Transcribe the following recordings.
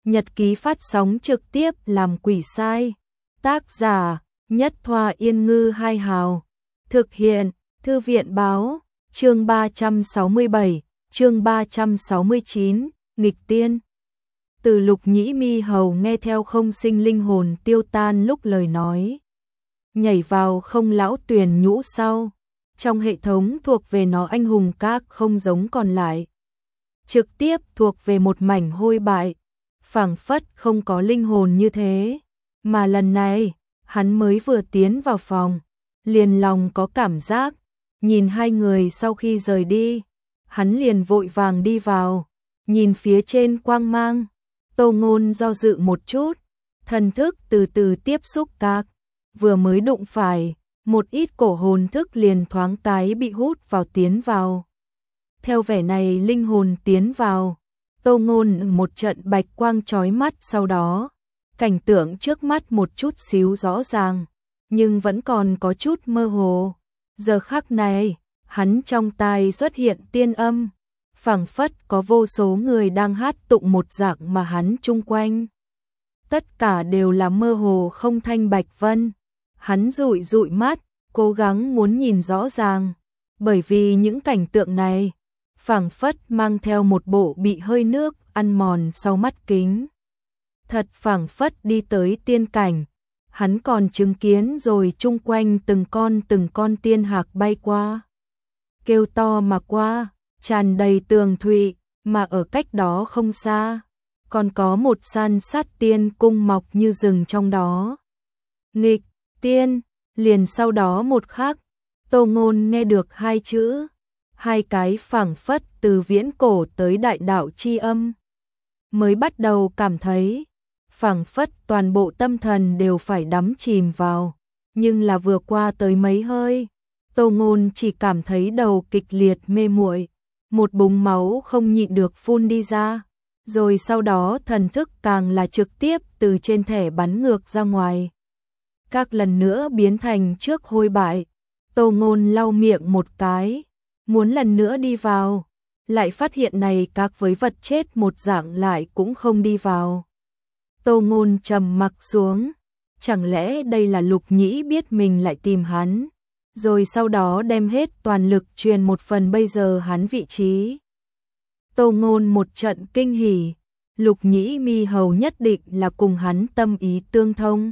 Nhật ký phát sóng trực tiếp làm quỷ sai. Tác giả Nhất Thoa Yên Ngư Hai Hào. Thực hiện Thư viện Báo. Chương 367, chương 369, nghịch tiên. Từ Lục Nhĩ Mi Hầu nghe theo không sinh linh hồn tiêu tan lúc lời nói. Nhảy vào không lão tuyển nhũ sau. Trong hệ thống thuộc về nó anh hùng các không giống còn lại. Trực tiếp thuộc về một mảnh hôi bại. Phảng phất không có linh hồn như thế. Mà lần này, hắn mới vừa tiến vào phòng. Liền lòng có cảm giác. Nhìn hai người sau khi rời đi. Hắn liền vội vàng đi vào. Nhìn phía trên quang mang. Tô Ngôn do dự một chút. Thần thức từ từ tiếp xúc các. Vừa mới đụng phải. Một ít cổ hồn thức liền thoáng cái bị hút vào tiến vào. Theo vẻ này linh hồn tiến vào. Tô Ngôn một trận bạch quang chói mắt sau đó. Cảnh tượng trước mắt một chút xíu rõ ràng. Nhưng vẫn còn có chút mơ hồ. Giờ khắc này, hắn trong tai xuất hiện tiên âm. Phảng phất có vô số người đang hát tụng một dạng mà hắn chung quanh. Tất cả đều là mơ hồ không thanh bạch vân. Hắn dụi dụi mắt, cố gắng muốn nhìn rõ ràng. Bởi vì những cảnh tượng này, phảng phất mang theo một bộ bị hơi nước ăn mòn sau mắt kính. Thật phảng phất đi tới tiên cảnh. Hắn còn chứng kiến rồi chung quanh từng con tiên hạc bay qua. Kêu to mà qua, tràn đầy tường thụy, mà ở cách đó không xa. Còn có một san sát tiên cung mọc như rừng trong đó. Nghịch, tiên, liền sau đó một khắc, Tô Ngôn nghe được hai chữ. Hai cái phảng phất từ viễn cổ tới đại đạo chi âm. Mới bắt đầu cảm thấy phảng phất toàn bộ tâm thần đều phải đắm chìm vào, nhưng là vừa qua tới mấy hơi, Tô Ngôn chỉ cảm thấy đầu kịch liệt mê muội, một búng máu không nhịn được phun đi ra, rồi sau đó thần thức càng là trực tiếp từ trên thẻ bắn ngược ra ngoài. Các lần nữa biến thành trước hôi bại, Tô Ngôn lau miệng một cái, muốn lần nữa đi vào, lại phát hiện này các với vật chết một dạng lại cũng không đi vào. Tô Ngôn trầm mặc xuống, chẳng lẽ đây là Lục Nhĩ biết mình lại tìm hắn, rồi sau đó đem hết toàn lực truyền một phần bây giờ hắn vị trí. Tô Ngôn một trận kinh hỉ, Lục Nhĩ Mi Hầu nhất định là cùng hắn tâm ý tương thông.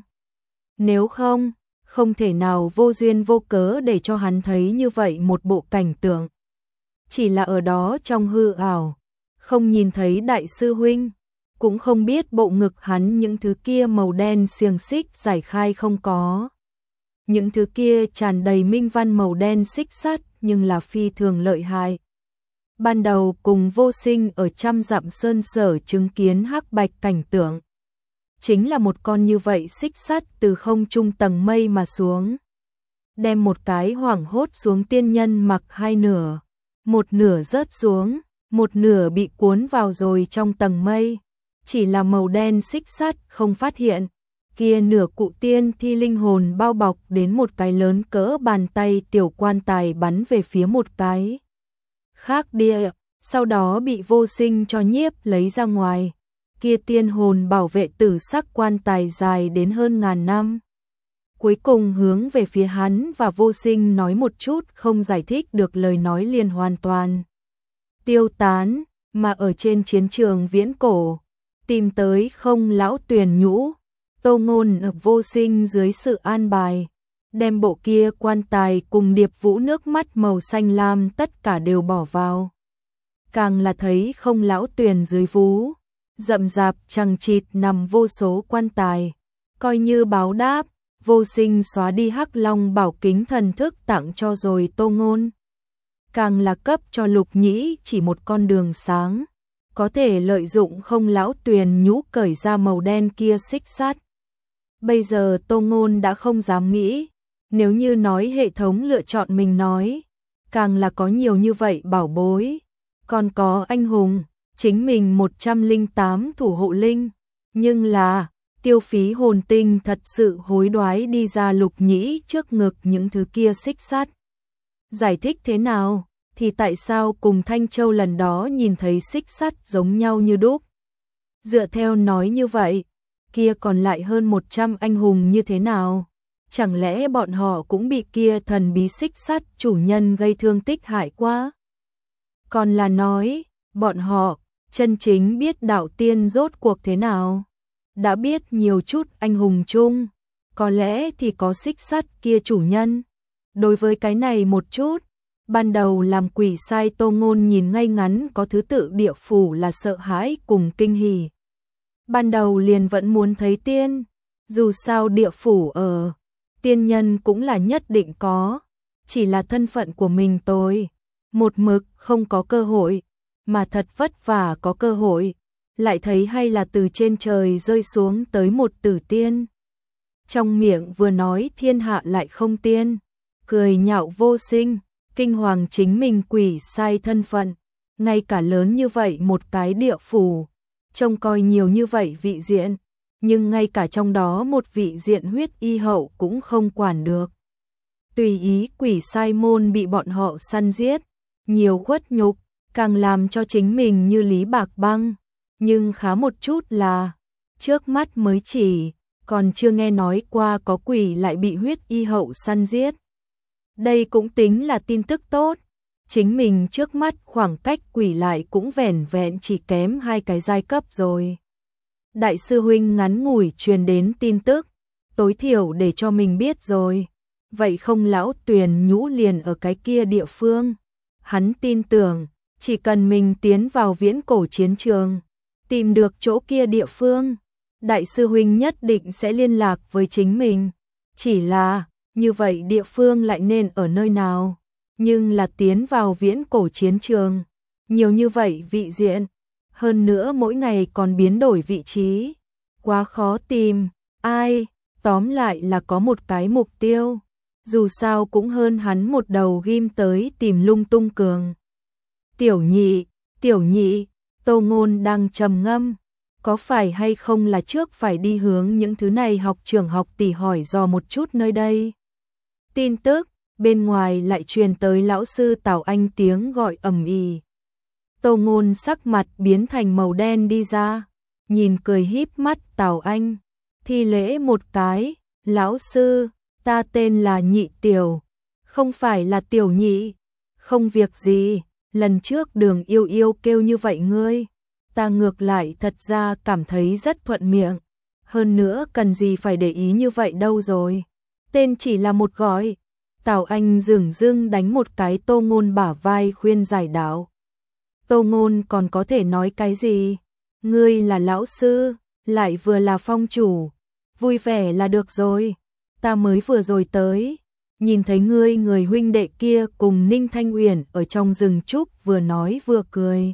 Nếu không, không thể nào vô duyên vô cớ để cho hắn thấy như vậy một bộ cảnh tượng. Chỉ là ở đó trong hư ảo, không nhìn thấy đại sư huynh, cũng không biết bộ ngực hắn những thứ kia màu đen xiềng xích giải khai không có. Những thứ kia tràn đầy minh văn màu đen xích sắt nhưng là phi thường lợi hại. Ban đầu cùng Vô Sinh ở trăm dặm sơn sở chứng kiến hắc bạch cảnh tượng. Chính là một con như vậy xích sắt từ không trung tầng mây mà xuống. Đem một cái hoảng hốt xuống tiên nhân mặc hai nửa. Một nửa rớt xuống, một nửa bị cuốn vào rồi trong tầng mây. Chỉ là màu đen xích sắt không phát hiện. Kia nửa cụ tiên thi linh hồn bao bọc đến một cái lớn cỡ bàn tay tiểu quan tài bắn về phía một cái khác địa, sau đó bị Vô Sinh cho nhiếp lấy ra ngoài. Kia tiên hồn bảo vệ tử sắc quan tài dài đến hơn ngàn năm. Cuối cùng hướng về phía hắn và Vô Sinh nói một chút không giải thích được lời nói liền hoàn toàn tiêu tán, mà ở trên chiến trường viễn cổ, tìm tới không lão tuyển nhũ, Tô Ngôn ở Vô Sinh dưới sự an bài, đem bộ kia quan tài cùng điệp vũ nước mắt màu xanh lam tất cả đều bỏ vào. Càng là thấy không lão tuyển dưới vú, rậm rạp chằng chịt nằm vô số quan tài, coi như báo đáp. Vô Sinh xóa đi hắc long bảo kính thần thức tặng cho rồi Tô Ngôn. Càng là cấp cho Lục Nhĩ chỉ một con đường sáng, có thể lợi dụng không lão tuyền nhũ cởi ra màu đen kia xích sắt. Bây giờ Tô Ngôn đã không dám nghĩ, nếu như nói hệ thống lựa chọn mình nói, càng là có nhiều như vậy bảo bối, còn có anh hùng, chính mình 108 thủ hộ linh, nhưng là tiêu phí hồn tinh thật sự hối đoái đi ra Lục Nhĩ trước ngực những thứ kia xích sắt. Giải thích thế nào, thì tại sao cùng Thanh Châu lần đó nhìn thấy xích sắt giống nhau như đúc? Dựa theo nói như vậy, kia còn lại hơn 100 anh hùng như thế nào? Chẳng lẽ bọn họ cũng bị kia thần bí xích sắt chủ nhân gây thương tích hại quá? Còn là nói, bọn họ chân chính biết đạo tiên rốt cuộc thế nào? Đã biết nhiều chút anh hùng chung, có lẽ thì có xích sắt kia chủ nhân. Đối với cái này một chút, ban đầu làm quỷ sai Tô Ngôn nhìn ngay ngắn có thứ tự địa phủ là sợ hãi cùng kinh hỉ. Ban đầu liền vẫn muốn thấy tiên, dù sao địa phủ ở, tiên nhân cũng là nhất định có, chỉ là thân phận của mình tôi, một mực không có cơ hội, mà thật vất vả có cơ hội, lại thấy hay là từ trên trời rơi xuống tới một tử tiên. Trong miệng vừa nói thiên hạ lại không tiên, cười nhạo vô sinh, kinh hoàng chính mình quỷ sai thân phận, ngay cả lớn như vậy một cái địa phủ, trông coi nhiều như vậy vị diện, nhưng ngay cả trong đó một vị diện huyết y hậu cũng không quản được. Tùy ý quỷ sai môn bị bọn họ săn giết, nhiều khuất nhục, càng làm cho chính mình như lý bạc băng, nhưng khá một chút là, trước mắt mới chỉ, còn chưa nghe nói qua có quỷ lại bị huyết y hậu săn giết. Đây cũng tính là tin tức tốt, chính mình trước mắt khoảng cách quỷ lại cũng vẻn vẹn chỉ kém 2 cái giai cấp rồi. Đại sư huynh ngắn ngủi truyền đến tin tức, tối thiểu để cho mình biết rồi. Vậy không lão Tuyền Nhũ liền ở cái kia địa phương. Hắn tin tưởng, chỉ cần mình tiến vào viễn cổ chiến trường, tìm được chỗ kia địa phương, đại sư huynh nhất định sẽ liên lạc với chính mình. Chỉ là, như vậy địa phương lại nên ở nơi nào? Nhưng là tiến vào viễn cổ chiến trường, nhiều như vậy vị diện, hơn nữa mỗi ngày còn biến đổi vị trí, quá khó tìm. Ai, tóm lại là có một cái mục tiêu, dù sao cũng hơn hắn một đầu ghim tới tìm lung tung cường. Tiểu nhị, Tô Ngôn đang trầm ngâm, có phải hay không là trước phải đi hướng những thứ này học trưởng học tỷ hỏi dò một chút nơi đây. Tin tức, bên ngoài lại truyền tới lão sư Tào Anh tiếng gọi ầm ĩ. Tô Ngôn sắc mặt biến thành màu đen đi ra, nhìn cười híp mắt Tào Anh, thi lễ một cái, lão sư, ta tên là Nhị Tiểu, không phải là Tiểu Nhị, không việc gì, lần trước Đường Yêu Yêu kêu như vậy ngươi, ta ngược lại thật ra cảm thấy rất thuận miệng, hơn nữa cần gì phải để ý như vậy đâu rồi, tên chỉ là một gọi. Tào Anh dửng dưng đánh một cái Tô Ngôn bả vai khuyên giải đạo. Tô Ngôn còn có thể nói cái gì? Ngươi là lão sư, lại vừa là phong chủ, vui vẻ là được rồi. Ta mới vừa rồi tới, nhìn thấy ngươi người huynh đệ kia cùng Ninh Thanh Uyển ở trong rừng trúc vừa nói vừa cười.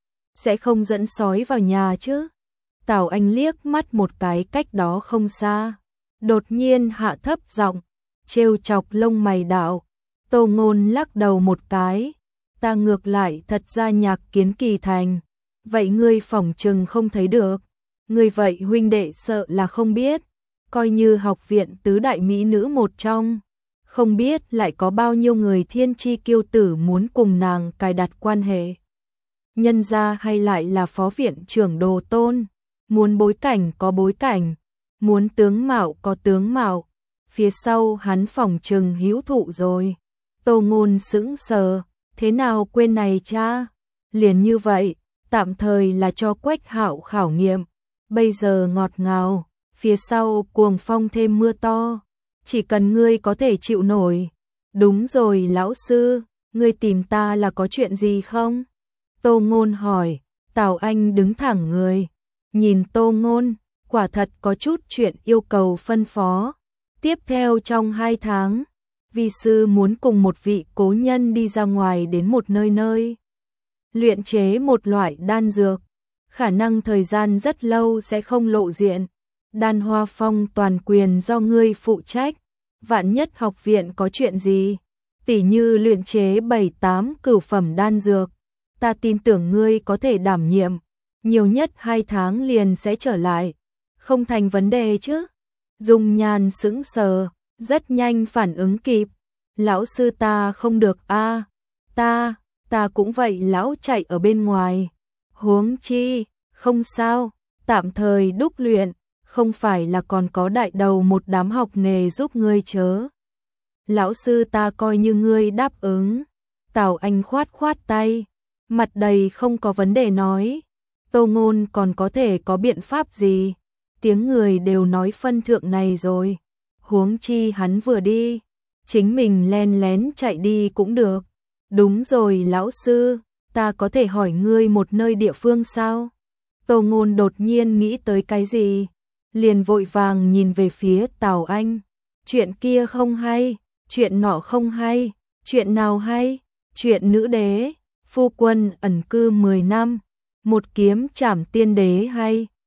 Sẽ không dẫn sói vào nhà chứ? Tào Anh liếc mắt một cái cách đó không xa, đột nhiên hạ thấp giọng, trêu chọc lông mày đạo. Tô Ngôn lắc đầu một cái, ta ngược lại thật ra Nhạc Kiến Kỳ thành, vậy ngươi phỏng chừng không thấy được, ngươi vậy huynh đệ sợ là không biết, coi như học viện tứ đại mỹ nữ một trong, không biết lại có bao nhiêu người thiên chi kiêu tử muốn cùng nàng cài đặt quan hệ. Nhân gia hay lại là phó viện trưởng Đồ Tôn, muốn bối cảnh có bối cảnh, muốn tướng mạo có tướng mạo, phía sau hắn phỏng chừng hữu thụ rồi. Tô Ngôn sững sờ, thế nào quên này cha? Liền như vậy, tạm thời là cho Quách Hạo khảo nghiệm, bây giờ ngọt ngào, phía sau cuồng phong thêm mưa to, chỉ cần ngươi có thể chịu nổi. Đúng rồi lão sư, ngươi tìm ta là có chuyện gì không? Tô Ngôn hỏi. Tào Anh đứng thẳng người, nhìn Tô Ngôn, quả thật có chút chuyện yêu cầu phân phó. Tiếp theo trong 2 tháng, vi sư muốn cùng một vị cố nhân đi ra ngoài đến một nơi luyện chế một loại đan dược, khả năng thời gian rất lâu sẽ không lộ diện. Đan Hoa Phong toàn quyền do ngươi phụ trách, vạn nhất học viện có chuyện gì, tỉ như luyện chế 7-8 cửu phẩm đan dược, ta tin tưởng ngươi có thể đảm nhiệm, nhiều nhất 2 tháng liền sẽ trở lại, không thành vấn đề chứ? Dung Nhan sững sờ, rất nhanh phản ứng kịp, lão sư ta không được a, ta cũng vậy lão chạy ở bên ngoài, huống chi, không sao, tạm thời đúc luyện, không phải là còn có đại đầu một đám học nghề giúp ngươi chớ. Lão sư ta coi như ngươi đáp ứng. Tào Anh khoát khoát tay, mặt đầy không có vấn đề nói. Tô Ngôn còn có thể có biện pháp gì? Tiếng người đều nói phân thượng này rồi. Huống chi hắn vừa đi, chính mình len lén chạy đi cũng được. Đúng rồi lão sư, ta có thể hỏi ngươi một nơi địa phương sao? Tô Ngôn đột nhiên nghĩ tới cái gì, liền vội vàng nhìn về phía Tào Anh. Chuyện kia không hay, chuyện nọ không hay, chuyện nào hay? Chuyện nữ đế, phu quân ẩn cư 10 năm, một kiếm trảm tiên đế hay?